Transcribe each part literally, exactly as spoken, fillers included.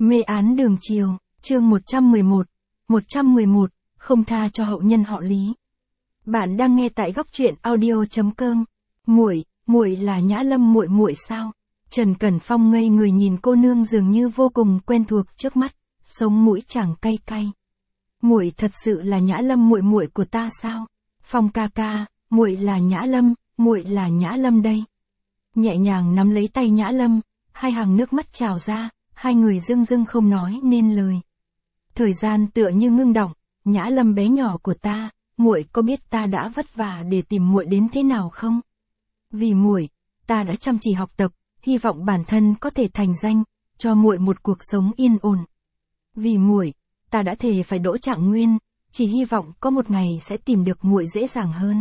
Mê án đường chiều, chương một trăm mười một, một trăm mười một, không tha cho hậu nhân họ Lý. Bạn đang nghe tại góc truyện audio chấm com. Muội, muội là Nhã Lâm muội muội sao? Trần Cẩn Phong ngây người nhìn cô nương dường như vô cùng quen thuộc trước mắt, sống mũi chàng cay cay. Muội thật sự là Nhã Lâm muội muội của ta sao? Phong ca ca, muội là Nhã Lâm, muội là Nhã Lâm đây. Nhẹ nhàng nắm lấy tay Nhã Lâm, hai hàng nước mắt trào ra, hai người rưng rưng không nói nên lời. Thời gian tựa như ngưng đọng, Nhã Lâm bé nhỏ của ta, muội có biết ta đã vất vả để tìm muội đến thế nào không? Vì muội, ta đã chăm chỉ học tập, hy vọng bản thân có thể thành danh, cho muội một cuộc sống yên ổn. Vì muội, ta đã thề phải đỗ trạng nguyên, chỉ hy vọng có một ngày sẽ tìm được muội dễ dàng hơn.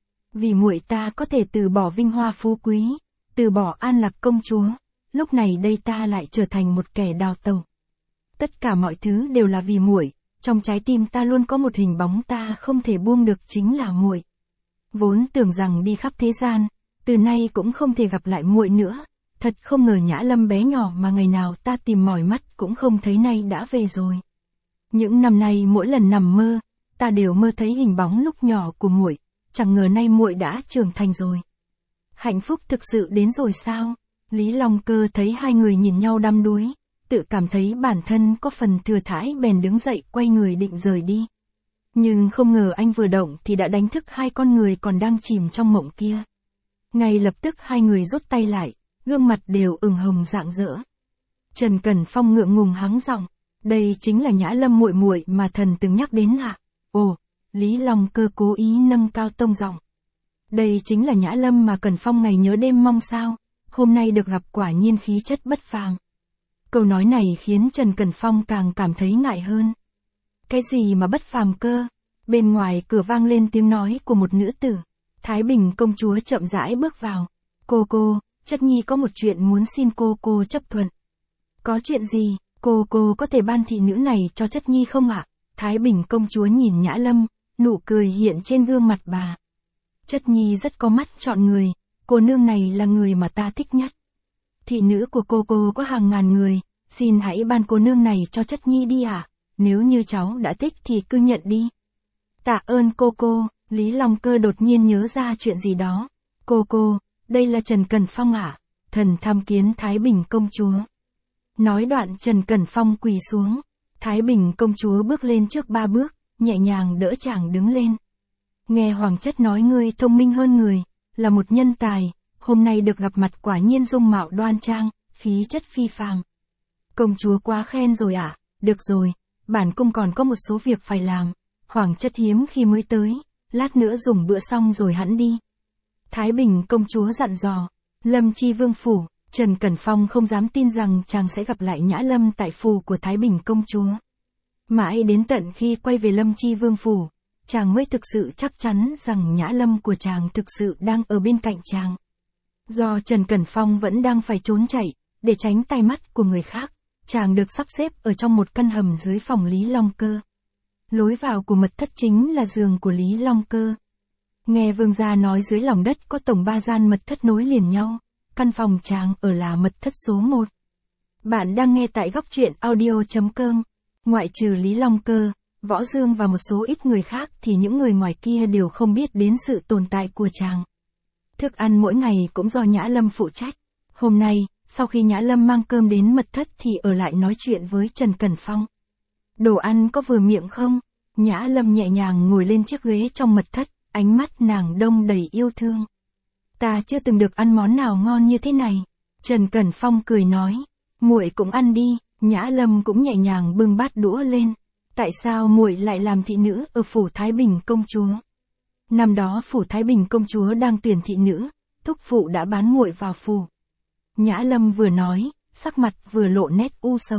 Vì muội ta có thể từ bỏ vinh hoa phú quý, từ bỏ an lạc công chúa, lúc này đây ta lại trở thành một kẻ đào tẩu. Tất cả mọi thứ đều là vì muội, trong trái tim ta luôn có một hình bóng ta không thể buông được chính là muội. Vốn tưởng rằng đi khắp thế gian, từ nay cũng không thể gặp lại muội nữa, thật không ngờ Nhã Lâm bé nhỏ mà ngày nào ta tìm mỏi mắt cũng không thấy nay đã về rồi. Những năm nay mỗi lần nằm mơ, ta đều mơ thấy hình bóng lúc nhỏ của muội, chẳng ngờ nay muội đã trưởng thành rồi. Hạnh phúc thực sự đến rồi sao? Lý Long Cơ thấy hai người nhìn nhau đăm đuối, tự cảm thấy bản thân có phần thừa thãi bèn đứng dậy quay người định rời đi. Nhưng không ngờ anh vừa động thì đã đánh thức hai con người còn đang chìm trong mộng kia. Ngay lập tức hai người rút tay lại, gương mặt đều ửng hồng rạng rỡ. Trần Cẩn Phong ngượng ngùng hắng giọng, đây chính là Nhã Lâm muội muội mà thần từng nhắc đến à? Ồ, Lý Long Cơ cố ý nâng cao tông giọng. Đây chính là Nhã Lâm mà Cẩn Phong ngày nhớ đêm mong sao? Hôm nay được gặp quả nhiên khí chất bất phàm. Câu nói này khiến Trần Cẩn Phong càng cảm thấy ngại hơn. Cái gì mà bất phàm cơ? Bên ngoài cửa vang lên tiếng nói của một nữ tử. Thái Bình công chúa chậm rãi bước vào. Cô cô, chất nhi có một chuyện muốn xin cô cô chấp thuận. Có chuyện gì, cô cô có thể ban thị nữ này cho chất nhi không ạ? Thái Bình công chúa nhìn Nhã Lâm, nụ cười hiện trên gương mặt bà. Chất nhi rất có mắt chọn người, cô nương này là người mà ta thích nhất. Thị nữ của cô cô có hàng ngàn người, xin hãy ban cô nương này cho chất nhi đi ạ, à? Nếu như cháu đã thích thì cứ nhận đi. Tạ ơn cô cô, Lý Long Cơ đột nhiên nhớ ra chuyện gì đó. Cô cô, đây là Trần Cẩn Phong ạ, à? Thần tham kiến Thái Bình công chúa. Nói đoạn Trần Cẩn Phong quỳ xuống, Thái Bình công chúa bước lên trước ba bước, nhẹ nhàng đỡ chàng đứng lên. Nghe Hoàng chất nói ngươi thông minh hơn người, là một nhân tài, hôm nay được gặp mặt quả nhiên dung mạo đoan trang, khí chất phi phàm. Công chúa quá khen rồi ạ, à? Được rồi, bản cung còn có một số việc phải làm, Hoàng chất hiếm khi mới tới, lát nữa dùng bữa xong rồi hẵn đi. Thái Bình công chúa dặn dò. Lâm Chi Vương phủ, Trần Cẩn Phong không dám tin rằng chàng sẽ gặp lại Nhã Lâm tại phủ của Thái Bình công chúa. Mãi đến tận khi quay về Lâm Chi Vương phủ, chàng mới thực sự chắc chắn rằng Nhã Lâm của chàng thực sự đang ở bên cạnh chàng. Do Trần Cẩn Phong vẫn đang phải trốn chạy, để tránh tai mắt của người khác, chàng được sắp xếp ở trong một căn hầm dưới phòng Lý Long Cơ. Lối vào của mật thất chính là giường của Lý Long Cơ. Nghe vương gia nói dưới lòng đất có tổng ba gian mật thất nối liền nhau, căn phòng chàng ở là mật thất số một. Bạn đang nghe tại góc truyện audio chấm com. Ngoại trừ Lý Long Cơ, Võ Dương và một số ít người khác thì những người ngoài kia đều không biết đến sự tồn tại của chàng. Thức ăn mỗi ngày cũng do Nhã Lâm phụ trách. Hôm nay, sau khi Nhã Lâm mang cơm đến mật thất thì ở lại nói chuyện với Trần Cẩn Phong. Đồ ăn có vừa miệng không? Nhã Lâm nhẹ nhàng ngồi lên chiếc ghế trong mật thất, ánh mắt nàng đông đầy yêu thương. Ta chưa từng được ăn món nào ngon như thế này. Trần Cẩn Phong cười nói. Muội cũng ăn đi. Nhã Lâm cũng nhẹ nhàng bưng bát đũa lên. Tại sao muội lại làm thị nữ ở phủ Thái Bình công chúa? Năm đó phủ Thái Bình công chúa đang tuyển thị nữ, thúc phụ đã bán muội vào phủ. Nhã Lâm vừa nói, sắc mặt vừa lộ nét u sầu.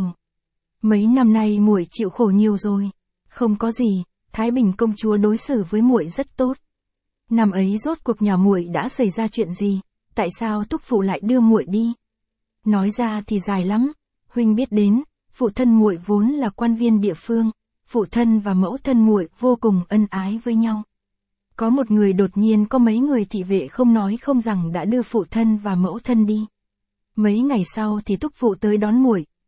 Mấy năm nay muội chịu khổ nhiều rồi. Không có gì, Thái Bình công chúa đối xử với muội rất tốt. Năm ấy rốt cuộc nhà muội đã xảy ra chuyện gì, tại sao thúc phụ lại đưa muội đi? Nói ra thì dài lắm, huynh biết đến, phụ thân muội vốn là quan viên địa phương, phụ thân và mẫu thân muội vô cùng ân ái với nhau. Có một người đột nhiên có mấy người thị vệ không nói không rằng đã đưa phụ thân và mẫu thân đi. Mấy ngày sau thì thúc phụ tới đón muội,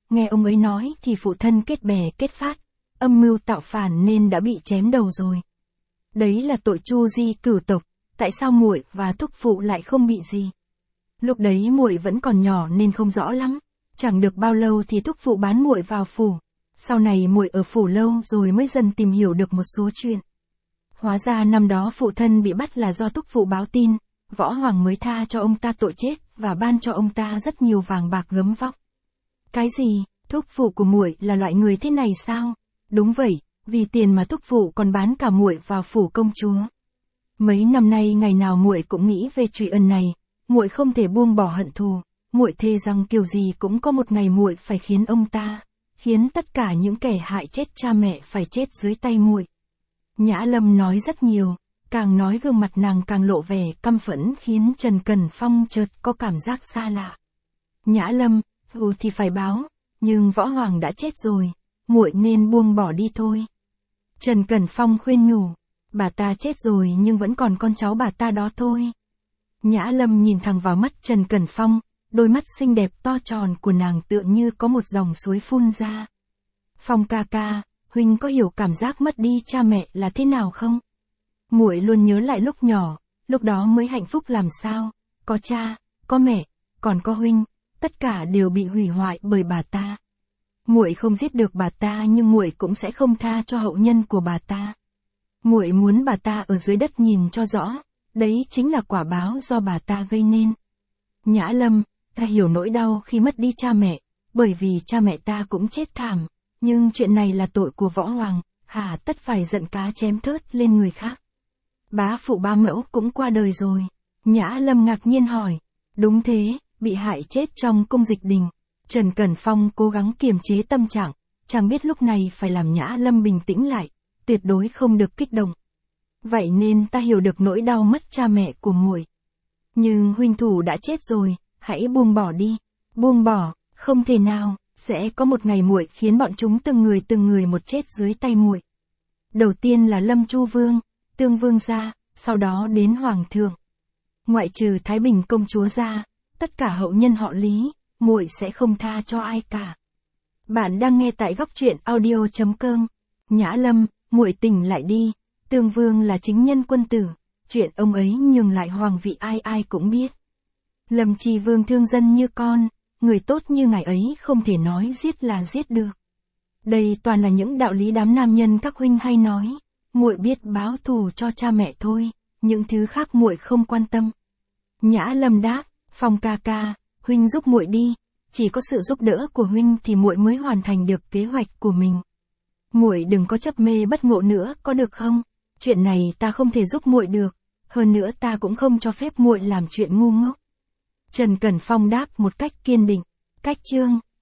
nghe ông ấy nói thì phụ thân kết bè kết phát, âm mưu tạo phản nên đã bị chém đầu rồi. Đấy là tội tru di cửu tộc, tại sao muội và thúc phụ lại không bị gì? Lúc đấy muội vẫn còn nhỏ nên không rõ lắm, chẳng được bao lâu thì thúc phụ bán muội vào phủ. Sau này muội ở phủ lâu rồi mới dần tìm hiểu được một số chuyện. Hóa ra năm đó phụ thân bị bắt là do thúc phụ báo tin, Võ Hoàng mới tha cho ông ta tội chết và ban cho ông ta rất nhiều vàng bạc gấm vóc. Cái gì, thúc phụ của muội là loại người thế này sao? Đúng vậy, vì tiền mà thúc phụ còn bán cả muội vào phủ công chúa. Mấy năm nay ngày nào muội cũng nghĩ về chuyện ân này, muội không thể buông bỏ hận thù, muội thề rằng kiểu gì cũng có một ngày muội phải khiến ông ta, khiến tất cả những kẻ hại chết cha mẹ phải chết dưới tay muội. Nhã Lâm nói rất nhiều, càng nói gương mặt nàng càng lộ vẻ căm phẫn khiến Trần Cẩn Phong chợt có cảm giác xa lạ. Nhã Lâm, ừ thì phải báo, nhưng Võ Hoàng đã chết rồi, muội nên buông bỏ đi thôi. Trần Cẩn Phong khuyên nhủ, bà ta chết rồi nhưng vẫn còn con cháu bà ta đó thôi. Nhã Lâm nhìn thẳng vào mắt Trần Cẩn Phong, đôi mắt xinh đẹp to tròn của nàng tựa như có một dòng suối phun ra. Phong ca ca, huynh có hiểu cảm giác mất đi cha mẹ là thế nào không? Muội luôn nhớ lại lúc nhỏ, lúc đó mới hạnh phúc làm sao, có cha, có mẹ, còn có huynh, tất cả đều bị hủy hoại bởi bà ta. Muội không giết được bà ta nhưng muội cũng sẽ không tha cho hậu nhân của bà ta. Muội muốn bà ta ở dưới đất nhìn cho rõ, đấy chính là quả báo do bà ta gây nên. Nhã Lâm, ta hiểu nỗi đau khi mất đi cha mẹ, bởi vì cha mẹ ta cũng chết thảm, nhưng chuyện này là tội của Võ Hoàng, hà tất phải giận cá chém thớt lên người khác. Bá phụ ba mẫu cũng qua đời rồi. Nhã Lâm ngạc nhiên hỏi, đúng thế, bị hại chết trong cung Dịch Đình. Trần Cẩn Phong cố gắng kiềm chế tâm trạng, chẳng biết lúc này phải làm Nhã Lâm bình tĩnh lại, tuyệt đối không được kích động. Vậy nên ta hiểu được nỗi đau mất cha mẹ của muội. Nhưng huynh thủ đã chết rồi, hãy buông bỏ đi. Buông bỏ, không thể nào, sẽ có một ngày muội khiến bọn chúng từng người từng người một chết dưới tay muội. Đầu tiên là Lâm Chu Vương, Tương Vương gia, sau đó đến Hoàng thượng. Ngoại trừ Thái Bình công chúa ra, tất cả hậu nhân họ Lý, muội sẽ không tha cho ai cả. Bạn đang nghe tại góc truyện audio chấm com. Nhã Lâm, muội tỉnh lại đi, Tương Vương là chính nhân quân tử, chuyện ông ấy nhường lại hoàng vị ai ai cũng biết. Lâm Tri Vương thương dân như con, người tốt như ngài ấy không thể nói giết là giết được. Đây toàn là những đạo lý đám nam nhân các huynh hay nói, muội biết báo thù cho cha mẹ thôi, những thứ khác muội không quan tâm. Nhã Lâm đáp, Phong ca ca, huynh giúp muội đi, chỉ có sự giúp đỡ của huynh thì muội mới hoàn thành được kế hoạch của mình. Muội đừng có chấp mê bất ngộ nữa, có được không? Chuyện này ta không thể giúp muội được, hơn nữa ta cũng không cho phép muội làm chuyện ngu ngốc. Trần Cẩn Phong đáp một cách kiên định. Cách chương